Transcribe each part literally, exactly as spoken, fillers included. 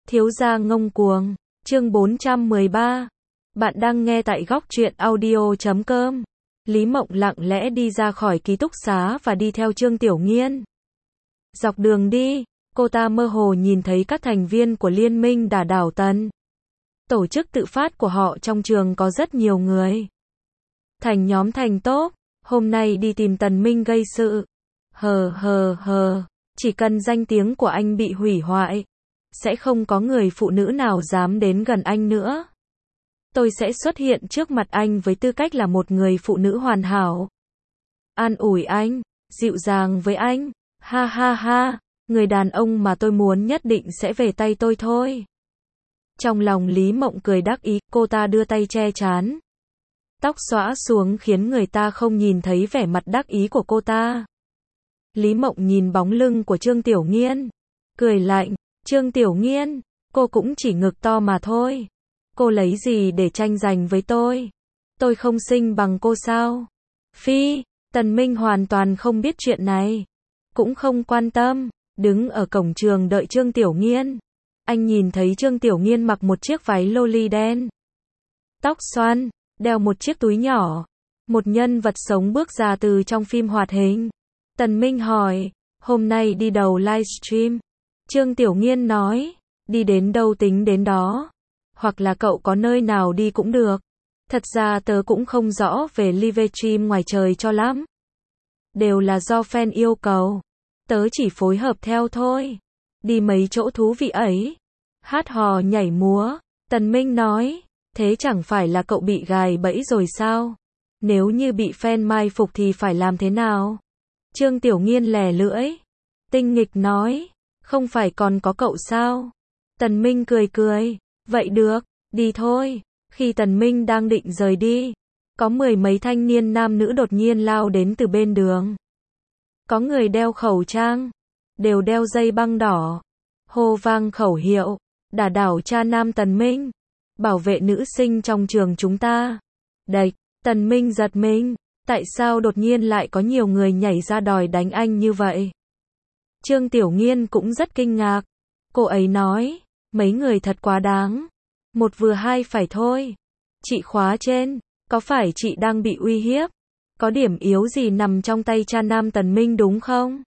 Thiếu gia ngông cuồng, chương bốn trăm mười ba. Bạn đang nghe tại góc truyện audio chấm com. Lý Mộng lặng lẽ đi ra khỏi ký túc xá và đi theo Trương Tiểu Nghiên. Dọc đường đi, cô ta mơ hồ nhìn thấy các thành viên của Liên minh Đả Đảo Tần. Tổ chức tự phát của họ trong trường có rất nhiều người. Thành nhóm thành tốt, hôm nay đi tìm Tần Minh gây sự. Hờ hờ hờ, chỉ cần danh tiếng của anh bị hủy hoại, sẽ không có người phụ nữ nào dám đến gần anh nữa. Tôi sẽ xuất hiện trước mặt anh với tư cách là một người phụ nữ hoàn hảo. An ủi anh, dịu dàng với anh, ha ha ha, người đàn ông mà tôi muốn nhất định sẽ về tay tôi thôi. Trong lòng Lý Mộng cười đắc ý, cô ta đưa tay che trán. Tóc xõa xuống khiến người ta không nhìn thấy vẻ mặt đắc ý của cô ta. Lý Mộng nhìn bóng lưng của Trương Tiểu Nghiên, cười lạnh, Trương Tiểu Nghiên, cô cũng chỉ ngực to mà thôi. Cô lấy gì để tranh giành với tôi? Tôi không xinh bằng cô sao? Phi, Tần Minh hoàn toàn không biết chuyện này. Cũng không quan tâm, đứng ở cổng trường đợi Trương Tiểu Nghiên. Anh nhìn thấy Trương Tiểu Nghiên mặc một chiếc váy loli đen. Tóc xoăn, đeo một chiếc túi nhỏ. Một nhân vật sống bước ra từ trong phim hoạt hình. Tần Minh hỏi, hôm nay đi đầu livestream. Trương Tiểu Nghiên nói, đi đến đâu tính đến đó. Hoặc là cậu có nơi nào đi cũng được. Thật ra tớ cũng không rõ về livestream ngoài trời cho lắm. Đều là do fan yêu cầu. Tớ chỉ phối hợp theo thôi. Đi mấy chỗ thú vị ấy. Hát hò nhảy múa. Tần Minh nói, thế chẳng phải là cậu bị gài bẫy rồi sao? Nếu như bị fan mai phục thì phải làm thế nào? Trương Tiểu Nghiên lè lưỡi. Tinh nghịch nói, không phải còn có cậu sao? Tần Minh cười cười, vậy được, đi thôi. Khi Tần Minh đang định rời đi, có mười mấy thanh niên nam nữ đột nhiên lao đến từ bên đường. Có người đeo khẩu trang, đều đeo dây băng đỏ, hô vang khẩu hiệu, Đả Đảo cha nam Tần Minh, bảo vệ nữ sinh trong trường chúng ta. Đạch, Tần Minh giật mình, tại sao đột nhiên lại có nhiều người nhảy ra đòi đánh anh như vậy? Trương Tiểu Nghiên cũng rất kinh ngạc. Cô ấy nói, mấy người thật quá đáng. Một vừa hai phải thôi. Chị khóa trên, có phải chị đang bị uy hiếp? Có điểm yếu gì nằm trong tay cha nam Tần Minh đúng không?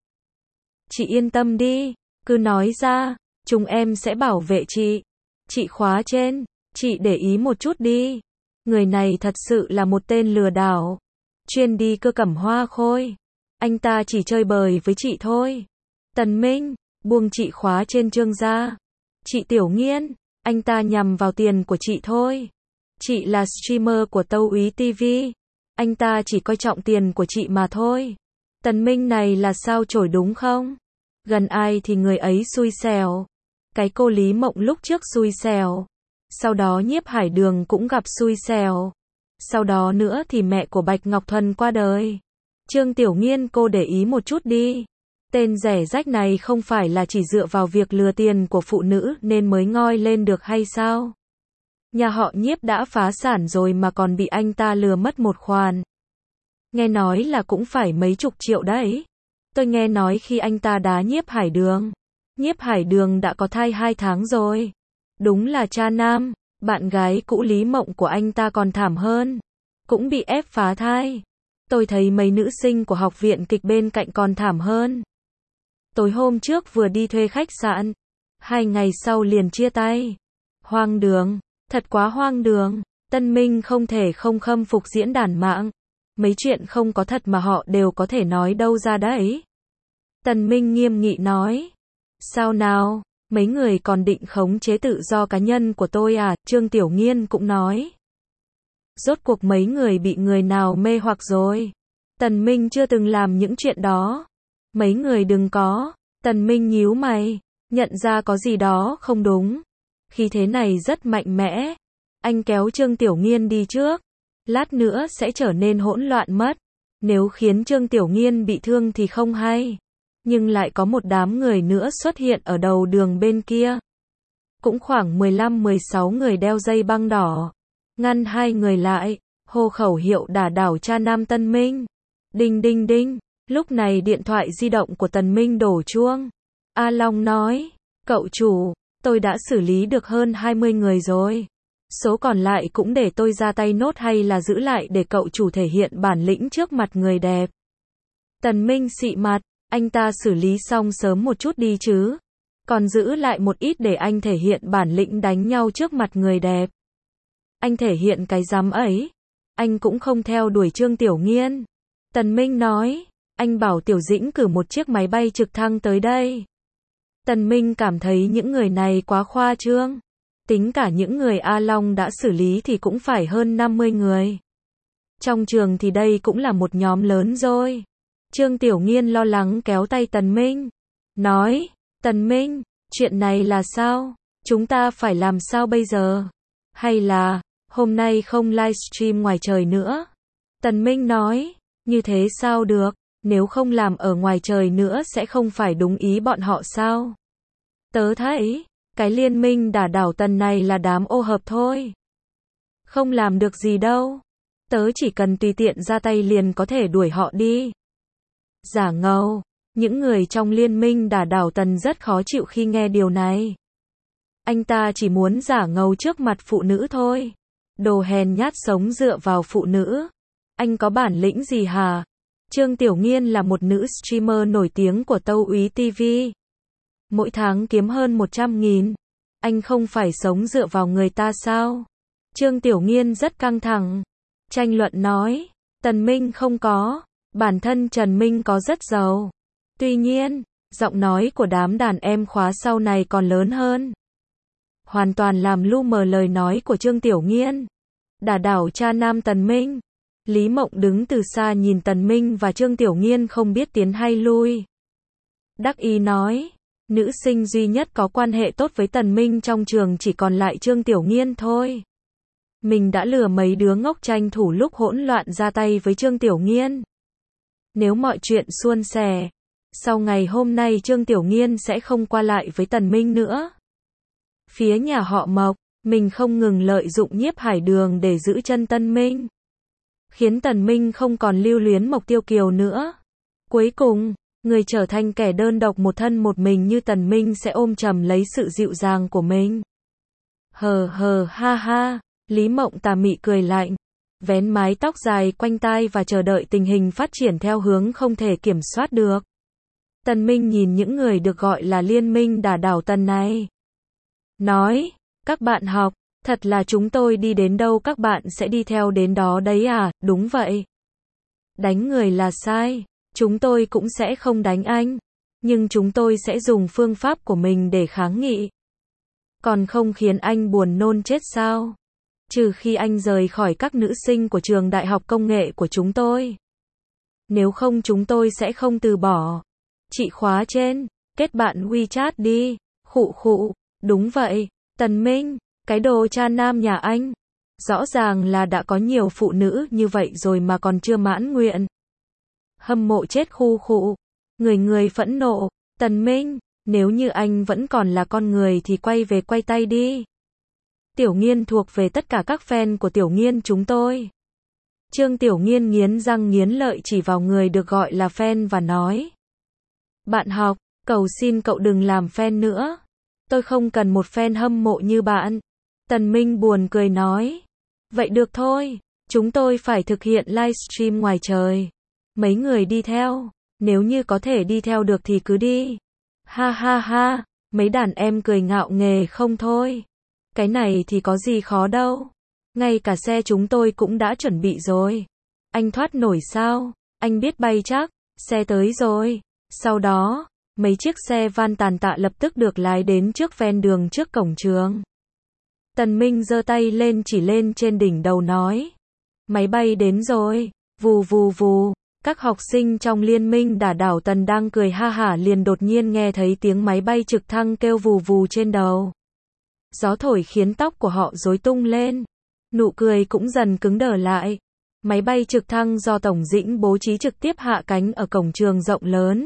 Chị yên tâm đi, cứ nói ra, chúng em sẽ bảo vệ chị. Chị khóa trên, chị để ý một chút đi. Người này thật sự là một tên lừa đảo. Chuyên đi cưa cẩm hoa khôi. Anh ta chỉ chơi bời với chị thôi. Tần Minh, buông chị khóa trên Trương ra. Chị Tiểu Nghiên, anh ta nhằm vào tiền của chị thôi. Chị là streamer của Tâu Úy ti vi. Anh ta chỉ coi trọng tiền của chị mà thôi. Tần Minh này là sao chổi đúng không? Gần ai thì người ấy xui xẻo. Cái cô Lý Mộng lúc trước xui xẻo. Sau đó Nhiếp Hải Đường cũng gặp xui xẻo. Sau đó nữa thì mẹ của Bạch Ngọc Thuần qua đời. Trương Tiểu Nghiên cô để ý một chút đi. Tên rẻ rách này không phải là chỉ dựa vào việc lừa tiền của phụ nữ nên mới ngoi lên được hay sao? Nhà họ Nhiếp đã phá sản rồi mà còn bị anh ta lừa mất một khoản. Nghe nói là cũng phải mấy chục triệu đấy. Tôi nghe nói khi anh ta đá Nhiếp Hải Đường, Nhiếp Hải Đường đã có thai hai tháng rồi. Đúng là cha nam, bạn gái cũ Lý Mộng của anh ta còn thảm hơn. Cũng bị ép phá thai. Tôi thấy mấy nữ sinh của học viện kịch bên cạnh còn thảm hơn. Tối hôm trước vừa đi thuê khách sạn, hai ngày sau liền chia tay. Hoang đường, thật quá hoang đường. Tân Minh không thể không khâm phục diễn đàn mạng. Mấy chuyện không có thật mà họ đều có thể nói đâu ra đấy. Tần Minh nghiêm nghị nói. Sao nào, mấy người còn định khống chế tự do cá nhân của tôi à? Trương Tiểu Nghiên cũng nói. Rốt cuộc mấy người bị người nào mê hoặc rồi? Tần Minh chưa từng làm những chuyện đó. Mấy người đừng có. Tần Minh nhíu mày, nhận ra có gì đó không đúng. Khí thế này rất mạnh mẽ. Anh kéo Trương Tiểu Nghiên đi trước. Lát nữa sẽ trở nên hỗn loạn mất. Nếu khiến Trương Tiểu Nghiên bị thương thì không hay. Nhưng lại có một đám người nữa xuất hiện ở đầu đường bên kia. Cũng khoảng mười lăm mười sáu người đeo dây băng đỏ. Ngăn hai người lại, hô khẩu hiệu Đả Đảo cha nam Tần Minh. Đinh đinh đinh. Lúc này điện thoại di động của Tần Minh đổ chuông. A Long nói, cậu chủ, Tôi đã xử lý được hơn hai mươi người rồi. Số còn lại cũng để tôi ra tay nốt hay là giữ lại để cậu chủ thể hiện bản lĩnh trước mặt người đẹp? Tần Minh xị mặt, anh ta xử lý xong sớm một chút đi chứ. Còn giữ lại một ít để anh thể hiện bản lĩnh đánh nhau trước mặt người đẹp. Anh thể hiện cái dám ấy. Anh cũng không theo đuổi Trương Tiểu Nghiên. Tần Minh nói, anh bảo Tiểu Dĩnh cử một chiếc máy bay trực thăng tới đây. Tần Minh cảm thấy những người này quá khoa trương. Tính cả những người A Long đã xử lý thì cũng phải hơn năm mươi người. Trong trường thì đây cũng là một nhóm lớn rồi. Trương Tiểu Nghiên lo lắng kéo tay Tần Minh. Nói, Tần Minh, chuyện này là sao? Chúng ta phải làm sao bây giờ? Hay là, hôm nay không livestream ngoài trời nữa? Tần Minh nói, như thế sao được? Nếu không làm ở ngoài trời nữa sẽ không phải đúng ý bọn họ sao? Tớ thấy, cái liên minh đả đảo Tần này là đám ô hợp thôi. Không làm được gì đâu. Tớ chỉ cần tùy tiện ra tay liền có thể đuổi họ đi. Giả ngầu. Những người trong liên minh đả đảo Tần rất khó chịu khi nghe điều này. Anh ta chỉ muốn giả ngầu trước mặt phụ nữ thôi. Đồ hèn nhát sống dựa vào phụ nữ. Anh có bản lĩnh gì hả? Trương Tiểu Nghiên là một nữ streamer nổi tiếng của Tâu Úy ti vi. Mỗi tháng kiếm hơn một trăm nghìn. Anh không phải sống dựa vào người ta sao? Trương Tiểu Nghiên rất căng thẳng. Tranh luận nói, Tần Minh không có. Bản thân Trần Minh có rất giàu. Tuy nhiên, giọng nói của đám đàn em khóa sau này còn lớn hơn. Hoàn toàn làm lu mờ lời nói của Trương Tiểu Nghiên. Đả đảo cha nam Tần Minh. Lý Mộng đứng từ xa nhìn Tần Minh và Trương Tiểu Nghiên không biết tiến hay lui. Đắc ý nói, nữ sinh duy nhất có quan hệ tốt với Tần Minh trong trường chỉ còn lại Trương Tiểu Nghiên thôi. Mình đã lừa mấy đứa ngốc tranh thủ lúc hỗn loạn ra tay với Trương Tiểu Nghiên. Nếu mọi chuyện suôn sẻ, sau ngày hôm nay Trương Tiểu Nghiên sẽ không qua lại với Tần Minh nữa. Phía nhà họ Mộc, mình không ngừng lợi dụng Nhiếp Hải Đường để giữ chân Tần Minh. Khiến Tần Minh không còn lưu luyến Mộc Tiêu Kiều nữa. Cuối cùng, người trở thành kẻ đơn độc một thân một mình như Tần Minh sẽ ôm chầm lấy sự dịu dàng của mình. Hờ hờ ha ha, Lý Mộng tà mị cười lạnh, vén mái tóc dài quanh tai và chờ đợi tình hình phát triển theo hướng không thể kiểm soát được. Tần Minh nhìn những người được gọi là liên minh đả đảo Tần này. Nói, các bạn học, thật là chúng tôi đi đến đâu các bạn sẽ đi theo đến đó đấy à, đúng vậy. Đánh người là sai, chúng tôi cũng sẽ không đánh anh, nhưng chúng tôi sẽ dùng phương pháp của mình để kháng nghị. Còn không khiến anh buồn nôn chết sao? Trừ khi anh rời khỏi các nữ sinh của trường đại học công nghệ của chúng tôi. Nếu không chúng tôi sẽ không từ bỏ. Chị khóa trên, kết bạn WeChat đi, khụ khụ, đúng vậy, Tần Minh, cái đồ cha nam nhà anh. Rõ ràng là đã có nhiều phụ nữ như vậy rồi mà còn chưa mãn nguyện. Hâm mộ chết khu khụ. Người người phẫn nộ, Tần Minh, nếu như anh vẫn còn là con người thì quay về quay tay đi. Tiểu Nghiên thuộc về tất cả các fan của Tiểu Nghiên chúng tôi. Trương Tiểu Nghiên nghiến răng nghiến lợi chỉ vào người được gọi là fan và nói. Bạn học, cầu xin cậu đừng làm fan nữa. Tôi không cần một fan hâm mộ như bạn. Tần Minh buồn cười nói. Vậy được thôi, chúng tôi phải thực hiện livestream ngoài trời. Mấy người đi theo, nếu như có thể đi theo được thì cứ đi. Ha ha ha, mấy đàn em cười ngạo nghề không thôi. Cái này thì có gì khó đâu. Ngay cả xe chúng tôi cũng đã chuẩn bị rồi. Anh thoát nổi sao? Anh biết bay chắc. Xe tới rồi. Sau đó, mấy chiếc xe van tàn tạ lập tức được lái đến trước ven đường trước cổng trường. Tần Minh giơ tay lên chỉ lên trên đỉnh đầu nói. Máy bay đến rồi. Vù vù vù. Các học sinh trong liên minh đả đảo Tần đang cười ha hả liền đột nhiên nghe thấy tiếng máy bay trực thăng kêu vù vù trên đầu. Gió thổi khiến tóc của họ rối tung lên. Nụ cười cũng dần cứng đờ lại. Máy bay trực thăng do Tổng Dĩnh bố trí trực tiếp hạ cánh ở cổng trường rộng lớn.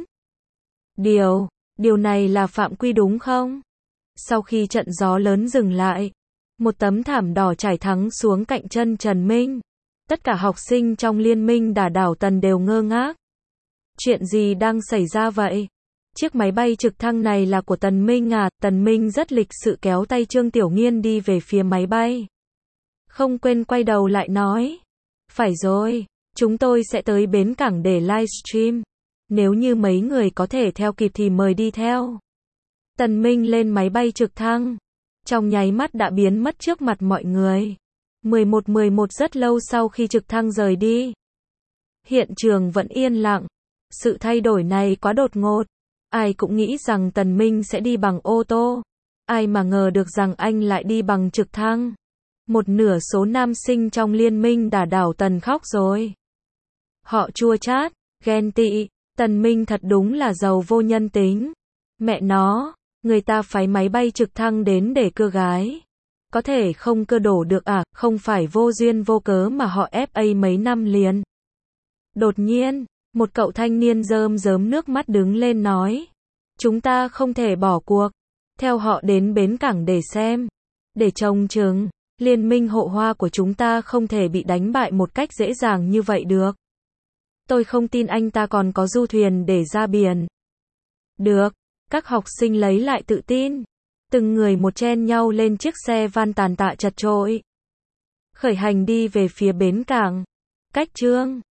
Điều, điều này là phạm quy đúng không? Sau khi trận gió lớn dừng lại, một tấm thảm đỏ trải thẳng xuống cạnh chân Trần Minh. Tất cả học sinh trong liên minh đả đảo Tần đều ngơ ngác. Chuyện gì đang xảy ra vậy? Chiếc máy bay trực thăng này là của Tần Minh à? Tần Minh rất lịch sự kéo tay Trương Tiểu Nghiên đi về phía máy bay. Không quên quay đầu lại nói. Phải rồi, chúng tôi sẽ tới bến cảng để livestream. Nếu như mấy người có thể theo kịp thì mời đi theo. Tần Minh lên máy bay trực thăng. Trong nháy mắt đã biến mất trước mặt mọi người. mười một mười một rất lâu sau khi trực thăng rời đi. Hiện trường vẫn yên lặng. Sự thay đổi này quá đột ngột. Ai cũng nghĩ rằng Tần Minh sẽ đi bằng ô tô. Ai mà ngờ được rằng anh lại đi bằng trực thăng. Một nửa số nam sinh trong liên minh đả đảo Tần khóc rồi. Họ chua chát, ghen tị. Tần Minh thật đúng là giàu vô nhân tính. Mẹ nó, người ta phái máy bay trực thăng đến để cưa gái. Có thể không cưa đổ được à? Không phải vô duyên vô cớ mà họ ép a mấy năm liền. Đột nhiên, một cậu thanh niên rơm rớm nước mắt đứng lên nói. Chúng ta không thể bỏ cuộc. Theo họ đến bến cảng để xem. Để trông chừng, liên minh hộ hoa của chúng ta không thể bị đánh bại một cách dễ dàng như vậy được. Tôi không tin anh ta còn có du thuyền để ra biển. Được, các học sinh lấy lại tự tin. Từng người một chen nhau lên chiếc xe van tàn tạ chật chội. Khởi hành đi về phía bến cảng. Cách Trương